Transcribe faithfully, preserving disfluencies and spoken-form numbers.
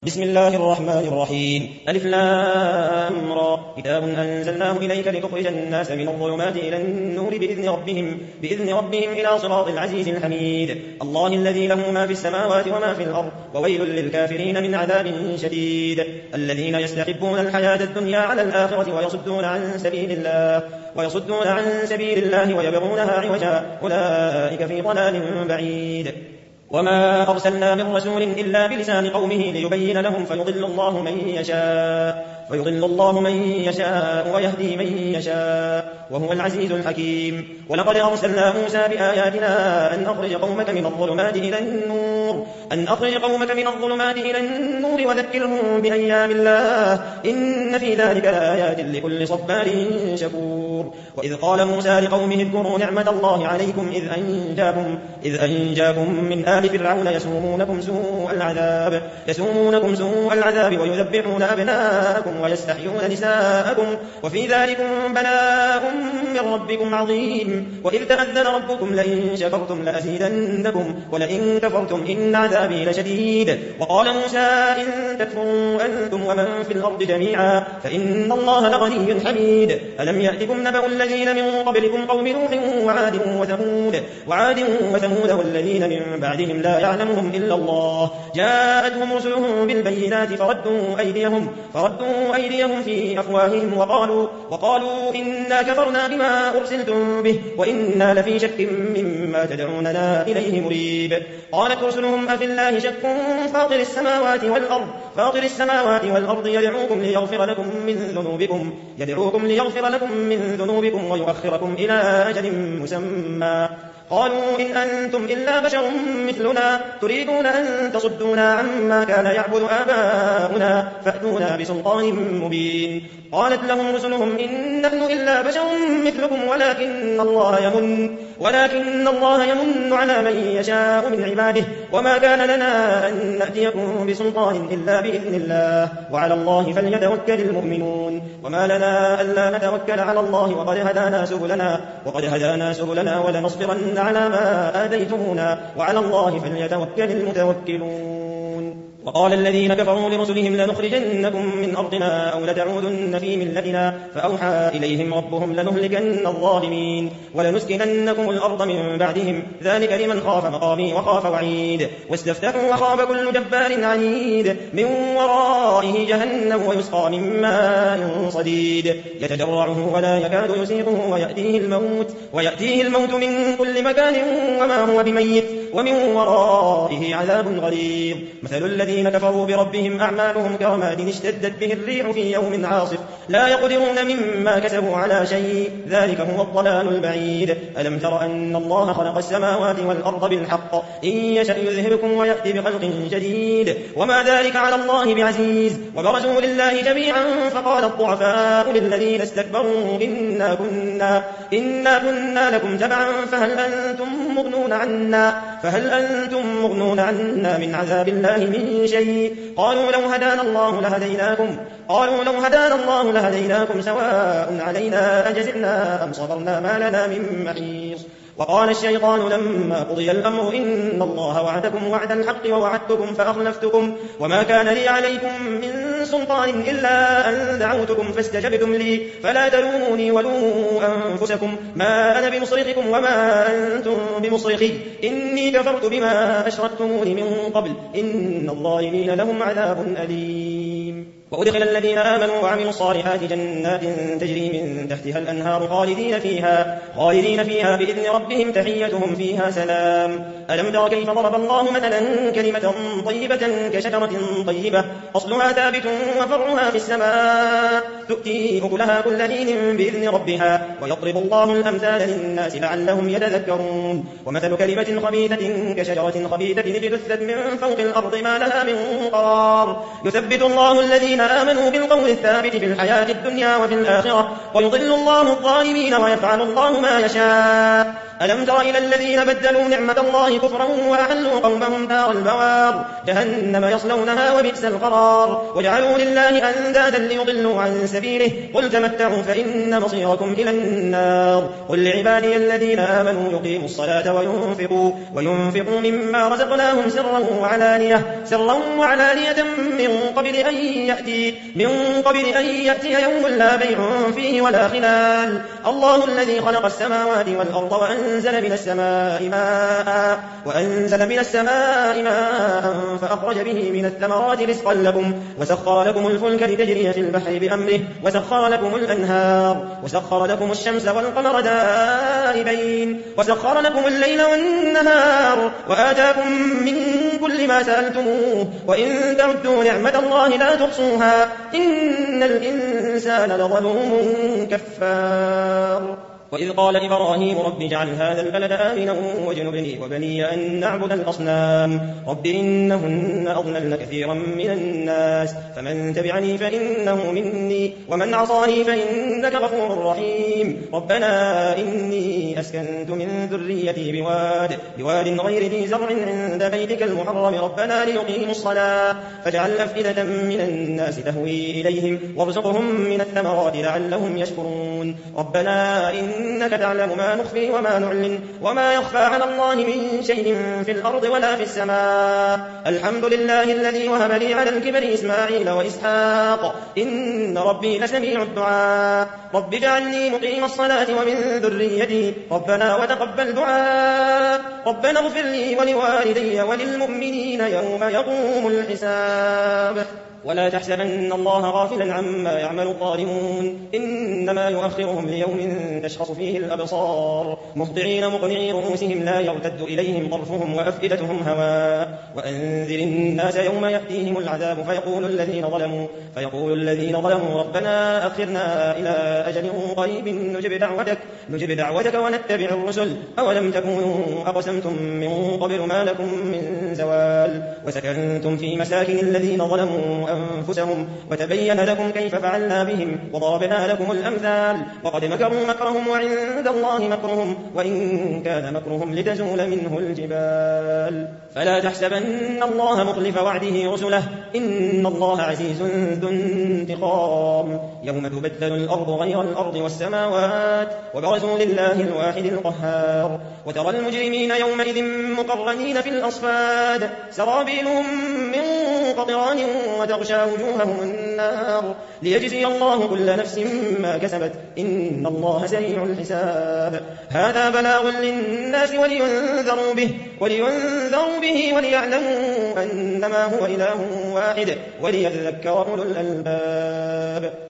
بسم الله الرحمن الرحيم. ألف لام را. كتاب أنزلناه إليك لتخرج الناس من الظلمات إلى النور بإذن ربهم, بإذن ربهم إلى صراط العزيز الحميد. الله الذي له ما في السماوات وما في الأرض, وويل للكافرين من عذاب شديد. الذين يستحبون الحياة الدنيا على الآخرة ويصدون عن سبيل الله ويصدون عن سبيل الله ويبغونها عوجا, أولئك في ضلال بعيد. وما أرسلنا من رسول إلا بلسان قومه ليبين لهم فيضل الله من يشاء فيضل الله من يشاء ويهدي من يشاء وهو العزيز الحكيم. ولقد أرسلنا موسى بآياتنا أن أخرج قومك من الظلمات إلى النور أن أخرج قومك من الظلمات إلى النور وذكرهم بأيام الله, إن في ذلك لآيات لكل صبار شكور. وإذ قال موسى لقومه اذكروا نعمة الله عليكم إذ أنجاكم, إذ أنجاكم من آل فرعون يسومونكم سوء العذاب يسومونكم سوء العذاب ويذبحون أبناءكم ويستحيون نساءكم, وفي ذلكم بلاء من ربكم عظيم. وإذ تأذن ربكم لئن شكرتم لأزيدنكم ولئن كفرتم إن عذابي لشديد. وقال موسى إن تكفروا أنتم ومن في الأرض جميعا فإن الله لغني حميد. ألم يأتكم نبأ الذين من قبلكم قوم نوح وعاد وثمود وعاد وثمود والذين من بعدهم لا يعلمهم إلا الله, جاءتهم رسلهم بالبينات فردوا أيديهم, فردوا أيديهم في أفواههم وقالوا, وقالوا إنا كفرنا بما أرسلتم به وإنا لفي شك مما تدعوننا إليه مريب. قالت رسلهم أفي الله شك فاطر السماوات والأرض فاطر السماوات والأرض يدعوكم ليغفر لكم من ذنوبكم يدعوكم ليغفر لكم من ذنوبكم ويؤخركم إلى أجل مسمى. قالوا إن أنتم إلا بشر مثلنا تريدون أن تصدونا عما كان يعبد آباؤنا فأتونا بسلطان مبين. قالت لهم رسلهم إن نحن إلا بشر مثلكم ولكن الله يمن ولكن الله يمن على من يشاء من عباده, وما كان لنا أن نأتيكم بسلطان إلا بإذن الله, وعلى الله فليتوكل المؤمنون. وما لنا ألا نتوكل على الله وقد هدانا سبلنا وقد هدانا سبلنا ولنصبرن على ما آذيتمونا, وعلى الله فليتوكل المتوكلون. وقال الذين كفروا لرسلهم لنخرجنكم من أرضنا أو لتعودن في ملتنا, فأوحى إليهم ربهم لنهلكن الظالمين ولنسكننكم الأرض من بعدهم, ذلك لمن خاف مقامي وخاف وعيد. واستفتحوا وخاب كل جبار عنيد, من ورائه جهنم ويسقى من ماء صديد يتجرعه ولا يكاد يسيغه ويأتيه الموت, ويأتيه الموت من كل مكان وما هو بميت, ومن ورائه عذاب غليظ. مثل الذين كفروا بربهم أعمالهم كرماد اشتدت به الريح في يوم عاصف لا يقدرون مما كسبوا على شيء, ذلك هو الضلال البعيد. ألم تر أن الله خلق السماوات والأرض بالحق, إن يشأ يذهبكم ويأتي بخلق جديد, وما ذلك على الله بعزيز. وبرزوا لله جميعا فقال الضعفاء للذين استكبروا إنا كنا, إنا كنا لكم تبعا فهل أنتم مغنون عنا فهل أنتم مغنون عنا من عذاب الله من شيء. قالوا لو هدانا الله لهديناكم قالوا لو هدانا الله لهديناكم سواء علينا أجزعنا أم صبرنا ما لنا من محيص. وقال الشيطان لما قضي الأمر إن الله وعدكم وعد الحق ووعدتكم فأخلفتكم, وما كان لي عليكم من سلطان إلا أن دعوتكم فاستجبتم لي, فلا تلوموني ولوموا أنفسكم, ما أنا بمصرخكم وما أنتم بمصرخي, إني كفرت بما أشركتمون من قبل, إن الظالمين لهم عذاب أليم. وأدخل الذين آمنوا وعملوا الصالحات جنات تجري من تحتها الأنهار خالدين فيها, خالدين فيها بإذن ربهم تحيتهم فيها سلام. ألم تر كيف ضرب الله مثلا كلمة طيبة كشجرة طيبة أصلها ثابت وفرعها في السماء, تؤتي أكلها كل حين بإذن ربها, ويضرب الله الأمثال للناس لعلهم يتذكرون. ومثل كلمة خبيثة كشجرة خبيثة اجتثت من فوق الأرض ما لها من قرار, يثبت الله الذين آمنوا بالقول الثابت في الحياة الدنيا وفي الآخرة, ويضل الله الظالمين ويفعل الله ما يشاء. ألم تر إلى الذين بدلوا نعمة الله كفرا وأحلوا قومهم دار البوار جهنم يصلونها وبئس القرار وجعلوا لله أندادا ليضلوا عن سبيله قل تمتعوا فإن مصيركم إلى النار قل لعبادي الذين آمنوا يقيموا الصلاة وينفقوا, وينفقوا مما رزقناهم سرا وعلانية, سرا وعلانية من قبل أن يأتي, من قبل أن يأتي يوم لا بيع فيه ولا خلال الله الذي خلق السماوات والأرض وأنزل من السماء ماء, وأنزل من السماء ماء فأخرج به من الثمرات رزقا لكم وسخر لكم الفلك لتجري في البحر بأمره وسخر لكم الأنهار وسخر لكم الشمس والقمر دائبين وسخر لكم الليل والنهار وآتاكم من كل ما سألتموه وإن تعدوا نعمة الله لا تحصوها إن الإنسان لظلوم كفار وإذ قال إبراهيم رب اجعل هذا البلد آمنا واجنبني وبني أن نعبد الأصنام رب إنهن أضللن كثيرا من الناس فمن تبعني فإنه مني ومن عصاني فإنك غفور رحيم ربنا إني أسكنت من ذريتي بواد, بواد غير ذي زرع عند بيتك المحرم ربنا ليقيموا الصلاة فاجعل أفئدة من الناس تهوي إليهم وارزقهم من الثمرات لعلهم يشكرون ربنا إن إنك تعلم ما نخفي وما نعلن وما يخفى على الله من شيء في الأرض ولا في السماء الحمد لله الذي وهب لي على الكبر إسماعيل وإسحاق إن ربي لسميع الدعاء رب اجعلني مقيم الصلاة ومن ذريتي ربنا وتقبل دعاء ربنا اغفر لي ولوالدي وللمؤمنين يوم يقوم الحساب ولا تحسبن الله غافلا عما يعمل الظالمون إنما يؤخرهم ليوم تشخص فيه الأبصار مهطعين مقنعي رؤوسهم لا يرتد إليهم طرفهم وأفئدتهم هواء وأنذر الناس يوم يأتيهم العذاب فيقول الذين ظلموا, فيقول الذين ظلموا ربنا أخرنا إلى أجل قريب نجب دعوتك, نجب دعوتك ونتبع الرسل أولم تكونوا أقسمتم من قبل ما لكم من زوال وسكنتم في مساكن الذين ظلموا أنفسهم وتبين لكم كيف فعلنا بهم وضربنا لكم الأمثال وقد مكروا مكرهم وعند الله مكرهم وإن كان مكرهم لتزول منه الجبال فلا تحسبن الله مخلف وعده رسله إن الله عزيز ذو انتقام يوم تبدل الأرض غير الأرض والسماوات وبرزوا لله الواحد القهار وترى المجرمين يومئذ مقرنين في الأصفاد سرابيلهم من قطران وتغشى وجوههم النار ليجزي الله كل نفس ما كسبت إن الله سريع الحساب هذا بلاغ للناس ولينذروا به, ولينذروا به وليعلموا أنما هو إله واحد وليذكر أولو الألباب.